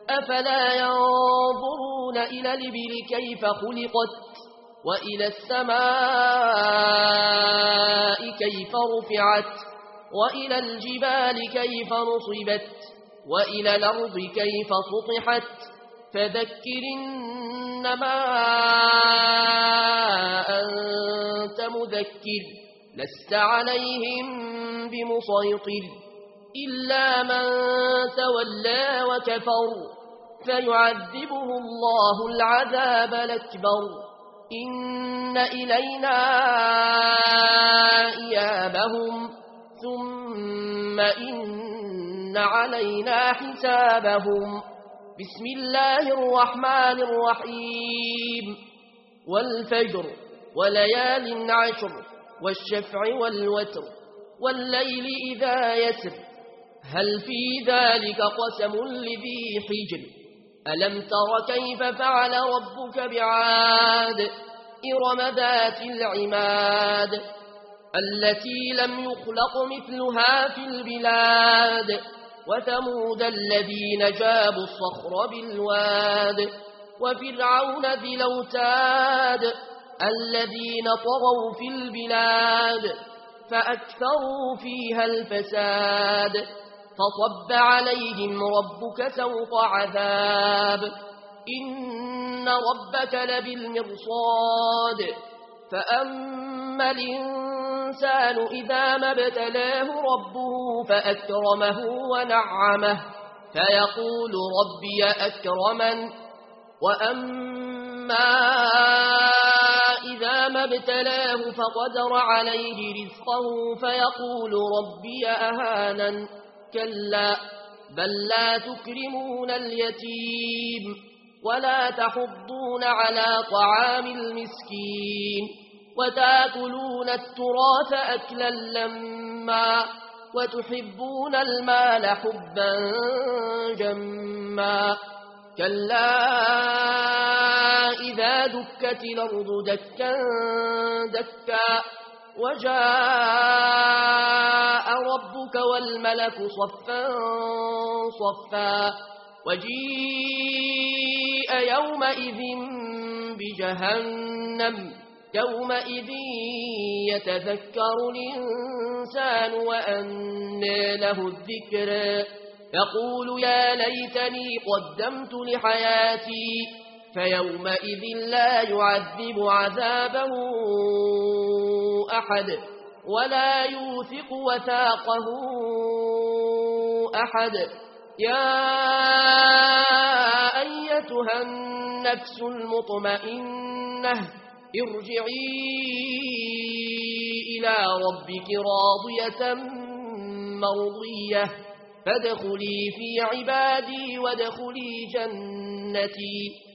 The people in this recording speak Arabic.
أفلا ينظرون إلى الإبل كيف خلقت وإلى السماء كيف رفعت وإلى الجبال كيف نصبت وإلى الأرض كيف سطحت فذكر إنما أنت مذكر لست عليهم بمسيطر إلا من تولى وكفر فيعذبه الله العذاب الأكبر إن إلينا إيابهم ثم إن علينا حسابهم بسم الله الرحمن الرحيم والفجر وليال عشر والشفع والوتر والليل إذا يسر هل في ذلك قسم لذي حجر ألم تر كيف فعل ربك بعاد إرم ذات العماد التي لم يخلق مثلها في البلاد وثمود الذين جابوا الصخر بالواد وفرعون ذي الأوتاد الذين طغوا في البلاد فأكثروا فيها الفساد فصب عليهم ربك سوط عذاب إن ربك لبالمرصاد فأما الإنسان إذا ما ابتلاه ربه فأكرمه ونعمه فيقول ربي أكرمن وأما إذا ما ابتلاه فقدر عليه رزقه فيقول ربي أهانن كلا بل لا تكرمون اليتيم ولا تحضون على طعام المسكين وتأكلون التراث أكلا لما وتحبون المال حبا جما كلا إذا دكت الأرض دكا دكا وجاء ربك والملك صفا صفا وجيء يومئذ بجهنم يومئذ يتذكر الإنسان وأنى له الذكر يقول يا ليتني قدمت لحياتي فيومئذ لا يعذب عذابه أحد ولا يوثق وثاقه أحد يا أيتها النفس المطمئنة ارجعي إلى ربك راضية مرضية فادخلي في عبادي وادخلي جنتي